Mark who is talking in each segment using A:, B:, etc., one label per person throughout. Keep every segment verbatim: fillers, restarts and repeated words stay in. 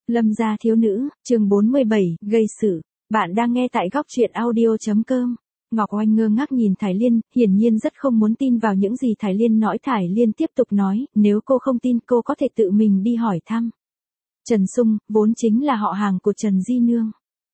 A: Lâm gia thiếu nữ, chương bốn mươi bảy, gây sự. Bạn đang nghe tại góc truyện audio chấm com. Ngọc Oanh ngơ ngác nhìn Thải Liên, hiển nhiên rất không muốn tin vào những gì Thải Liên nói. Thải Liên tiếp tục nói, nếu cô không tin cô có thể tự mình đi hỏi thăm. Trần Sung, vốn chính là họ hàng của Trần Di Nương.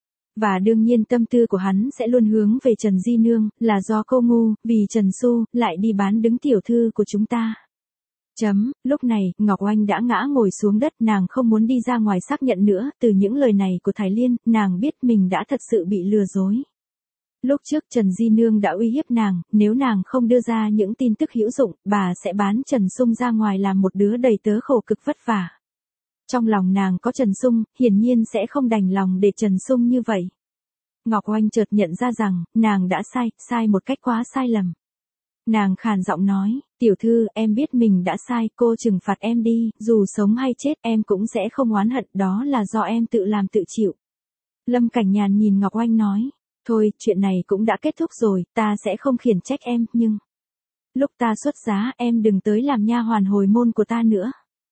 A: Và đương nhiên tâm tư của hắn sẽ luôn hướng về Trần Di Nương, là do cô ngu, vì Trần Xu, lại đi bán đứng tiểu thư của chúng ta. Chấm, lúc này, Ngọc Oanh đã ngã ngồi xuống đất, nàng không muốn đi ra ngoài xác nhận nữa, từ những lời này của Thải Liên, nàng biết mình đã thật sự bị lừa dối. Lúc trước Trần Di Nương đã uy hiếp nàng, nếu nàng không đưa ra những tin tức hữu dụng, bà sẽ bán Trần Sung ra ngoài làm một đứa đầy tớ khổ cực vất vả. Trong lòng nàng có Trần Sung, hiển nhiên sẽ không đành lòng để Trần Sung như vậy. Ngọc Oanh chợt nhận ra rằng, nàng đã sai, sai một cách quá sai lầm. Nàng khàn giọng nói, tiểu thư, em biết mình đã sai, cô trừng phạt em đi, dù sống hay chết em cũng sẽ không oán hận, đó là do em tự làm tự chịu. Lâm Cảnh Nhàn nhìn Ngọc Oanh nói, thôi, chuyện này cũng đã kết thúc rồi, ta sẽ không khiển trách em, nhưng lúc ta xuất giá em đừng tới làm nha hoàn hồi môn của ta nữa.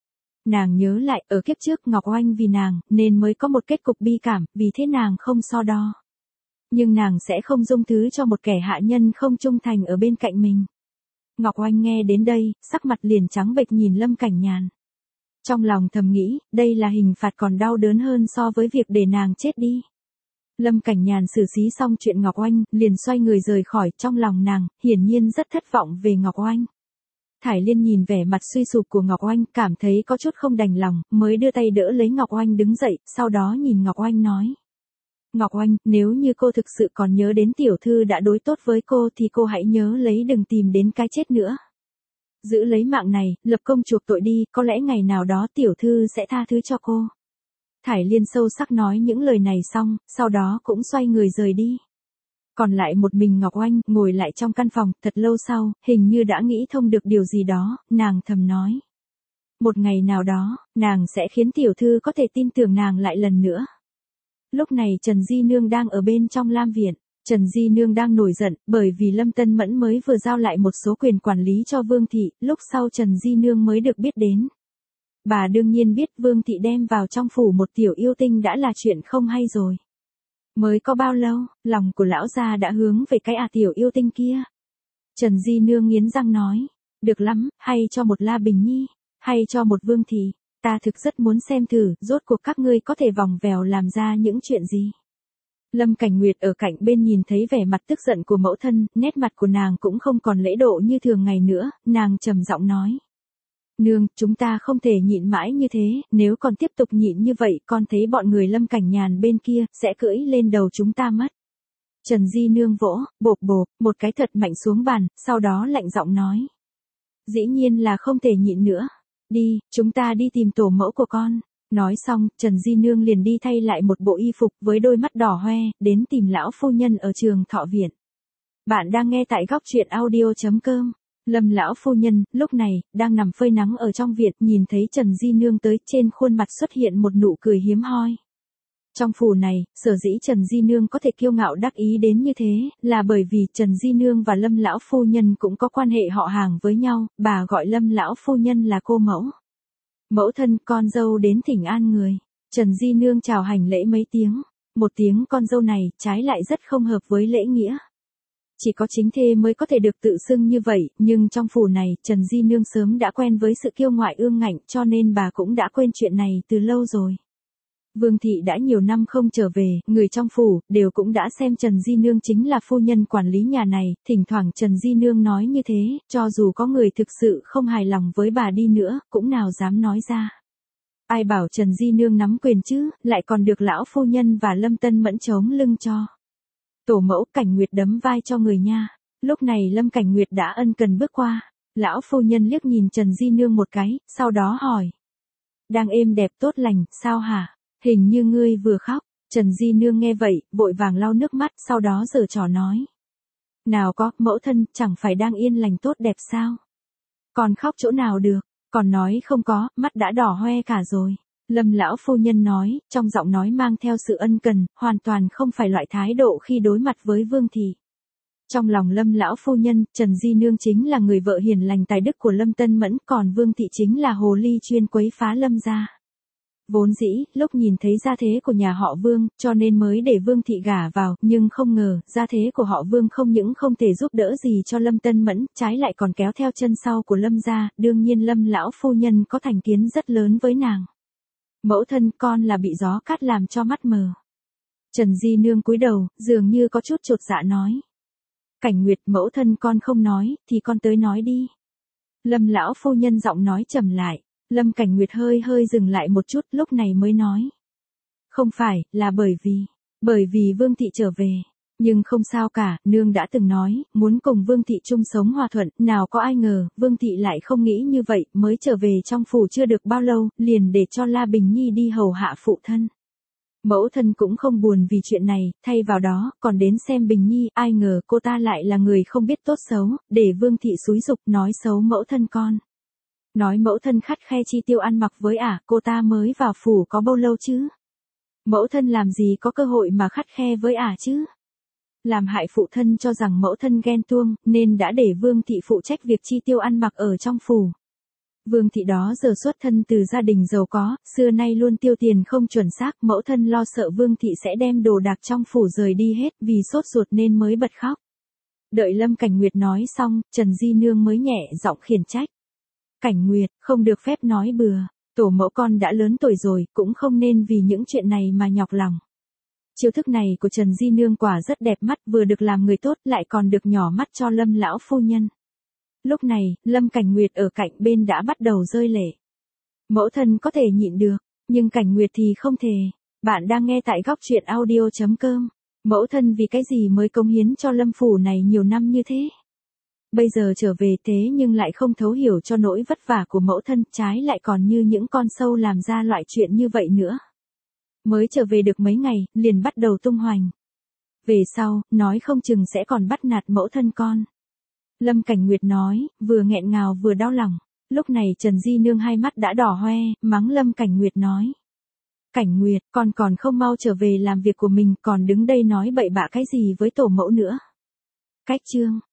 A: Nàng nhớ lại, ở kiếp trước Ngọc Oanh vì nàng, nên mới có một kết cục bi cảm, vì thế nàng không so đo. Nhưng nàng sẽ không dung thứ cho một kẻ hạ nhân không trung thành ở bên cạnh mình. Ngọc Oanh nghe đến đây, sắc mặt liền trắng bệch nhìn Lâm Cảnh Nhàn. Trong lòng thầm nghĩ, đây là hình phạt còn đau đớn hơn so với việc để nàng chết đi. Lâm Cảnh Nhàn xử lý xong chuyện Ngọc Oanh, liền xoay người rời khỏi. Trong lòng nàng, hiển nhiên rất thất vọng về Ngọc Oanh. Thải Liên nhìn vẻ mặt suy sụp của Ngọc Oanh, cảm thấy có chút không đành lòng, mới đưa tay đỡ lấy Ngọc Oanh đứng dậy, sau đó nhìn Ngọc Oanh nói. Ngọc Oanh, nếu như cô thực sự còn nhớ đến tiểu thư đã đối tốt với cô thì cô hãy nhớ lấy đừng tìm đến cái chết nữa. Giữ lấy mạng này, lập công chuộc tội đi, có lẽ ngày nào đó tiểu thư sẽ tha thứ cho cô. Thải Liên sâu sắc nói những lời này xong, sau đó cũng xoay người rời đi. Còn lại một mình Ngọc Oanh, ngồi lại trong căn phòng, thật lâu sau, hình như đã nghĩ thông được điều gì đó, nàng thầm nói. Một ngày nào đó, nàng sẽ khiến tiểu thư có thể tin tưởng nàng lại lần nữa. Lúc này Trần Di Nương đang ở bên trong Lam Viện. Trần Di Nương đang nổi giận, bởi vì Lâm Tân Mẫn mới vừa giao lại một số quyền quản lý cho Vương Thị, lúc sau Trần Di Nương mới được biết đến. Bà đương nhiên biết Vương Thị đem vào trong phủ một tiểu yêu tinh đã là chuyện không hay rồi. Mới có bao lâu, lòng của lão gia đã hướng về cái à tiểu yêu tinh kia. Trần Di Nương nghiến răng nói, được lắm, hay cho một La Bình Nhi, hay cho một Vương Thị. Ta thực rất muốn xem thử, rốt cuộc các ngươi có thể vòng vèo làm ra những chuyện gì. Lâm Cảnh Nguyệt ở cạnh bên nhìn thấy vẻ mặt tức giận của mẫu thân, nét mặt của nàng cũng không còn lễ độ như thường ngày nữa, nàng trầm giọng nói. Nương, chúng ta không thể nhịn mãi như thế, nếu còn tiếp tục nhịn như vậy, con thấy bọn người Lâm Cảnh Nhàn bên kia, sẽ cưỡi lên đầu chúng ta mất. Trần Di Nương vỗ, bộp bộp, một cái thật mạnh xuống bàn, sau đó lạnh giọng nói. Dĩ nhiên là không thể nhịn nữa. Đi, chúng ta đi tìm tổ mẫu của con. Nói xong, Trần Di Nương liền đi thay lại một bộ y phục với đôi mắt đỏ hoe, đến tìm lão phu nhân ở trường Thọ Viện. Bạn đang nghe tại góc truyện audio chấm com. Lâm lão phu nhân, lúc này, đang nằm phơi nắng ở trong viện, nhìn thấy Trần Di Nương tới, trên khuôn mặt xuất hiện một nụ cười hiếm hoi. Trong phủ này, sở dĩ Trần Di Nương có thể kiêu ngạo đắc ý đến như thế, là bởi vì Trần Di Nương và Lâm lão phu nhân cũng có quan hệ họ hàng với nhau, bà gọi Lâm lão phu nhân là cô mẫu. Mẫu thân, con dâu đến thỉnh an người. Trần Di Nương chào hành lễ mấy tiếng, một tiếng con dâu này, trái lại rất không hợp với lễ nghĩa. Chỉ có chính thê mới có thể được tự xưng như vậy, nhưng trong phủ này, Trần Di Nương sớm đã quen với sự kiêu ngoại ương ngạnh, cho nên bà cũng đã quên chuyện này từ lâu rồi. Vương Thị đã nhiều năm không trở về, người trong phủ, đều cũng đã xem Trần Di Nương chính là phu nhân quản lý nhà này, thỉnh thoảng Trần Di Nương nói như thế, cho dù có người thực sự không hài lòng với bà đi nữa, cũng nào dám nói ra. Ai bảo Trần Di Nương nắm quyền chứ, lại còn được lão phu nhân và Lâm Tân Mẫn chống lưng cho. Tổ mẫu, Cảnh Nguyệt đấm vai cho người nha. Lúc này Lâm Cảnh Nguyệt đã ân cần bước qua, lão phu nhân liếc nhìn Trần Di Nương một cái, sau đó hỏi. Đang êm đẹp tốt lành, sao hả? Hình như ngươi vừa khóc. Trần Di Nương nghe vậy, vội vàng lau nước mắt, sau đó giở trò nói. Nào có, mẫu thân, chẳng phải đang yên lành tốt đẹp sao? Còn khóc chỗ nào được, còn nói không có, mắt đã đỏ hoe cả rồi. Lâm lão phu nhân nói, trong giọng nói mang theo sự ân cần, hoàn toàn không phải loại thái độ khi đối mặt với Vương Thị. Trong lòng Lâm lão phu nhân, Trần Di Nương chính là người vợ hiền lành tài đức của Lâm Tân Mẫn, còn Vương Thị chính là hồ ly chuyên quấy phá Lâm gia. Vốn dĩ, lúc nhìn thấy gia thế của nhà họ Vương, cho nên mới để Vương thị gả vào, nhưng không ngờ, gia thế của họ Vương không những không thể giúp đỡ gì cho Lâm Tân Mẫn, trái lại còn kéo theo chân sau của Lâm gia, đương nhiên Lâm lão phu nhân có thành kiến rất lớn với nàng. Mẫu thân con là bị gió cát làm cho mắt mờ. Trần Di Nương cúi đầu, dường như có chút chột dạ nói. Cảnh Nguyệt, mẫu thân con không nói, thì con tới nói đi. Lâm lão phu nhân giọng nói trầm lại. Lâm Cảnh Nguyệt hơi hơi dừng lại một chút, lúc này mới nói. Không phải, là bởi vì, bởi vì Vương thị trở về. Nhưng không sao cả, nương đã từng nói, muốn cùng Vương thị chung sống hòa thuận, nào có ai ngờ, Vương thị lại không nghĩ như vậy, mới trở về trong phủ chưa được bao lâu, liền để cho La Bình Nhi đi hầu hạ phụ thân. Mẫu thân cũng không buồn vì chuyện này, thay vào đó, còn đến xem Bình Nhi, ai ngờ cô ta lại là người không biết tốt xấu, để Vương thị xúi giục nói xấu mẫu thân con. Nói mẫu thân khắt khe chi tiêu ăn mặc với ả, cô ta mới vào phủ có bao lâu chứ? Mẫu thân làm gì có cơ hội mà khắt khe với ả chứ? Làm hại phụ thân cho rằng mẫu thân ghen tuông, nên đã để Vương thị phụ trách việc chi tiêu ăn mặc ở trong phủ. Vương thị đó giờ xuất thân từ gia đình giàu có, xưa nay luôn tiêu tiền không chuẩn xác, mẫu thân lo sợ Vương thị sẽ đem đồ đạc trong phủ rời đi hết, vì sốt ruột nên mới bật khóc. Đợi Lâm Cảnh Nguyệt nói xong, Trần Di Nương mới nhẹ giọng khiển trách. Cảnh Nguyệt, không được phép nói bừa, tổ mẫu con đã lớn tuổi rồi, cũng không nên vì những chuyện này mà nhọc lòng. Chiêu thức này của Trần Di Nương quả rất đẹp mắt, vừa được làm người tốt lại còn được nhỏ mắt cho Lâm lão phu nhân. Lúc này, Lâm Cảnh Nguyệt ở cạnh bên đã bắt đầu rơi lệ. Mẫu thân có thể nhịn được, nhưng Cảnh Nguyệt thì không thể. Bạn đang nghe tại góc truyện audio chấm com. Mẫu thân vì cái gì mới cống hiến cho Lâm phủ này nhiều năm như thế? Bây giờ trở về thế nhưng lại không thấu hiểu cho nỗi vất vả của mẫu thân, trái lại còn như những con sâu làm ra loại chuyện như vậy nữa. Mới trở về được mấy ngày, liền bắt đầu tung hoành. Về sau, nói không chừng sẽ còn bắt nạt mẫu thân con. Lâm Cảnh Nguyệt nói, vừa nghẹn ngào vừa đau lòng. Lúc này Trần Di Nương hai mắt đã đỏ hoe, mắng Lâm Cảnh Nguyệt nói. Cảnh Nguyệt, con còn không mau trở về làm việc của mình, còn đứng đây nói bậy bạ cái gì với tổ mẫu nữa. Cách chương.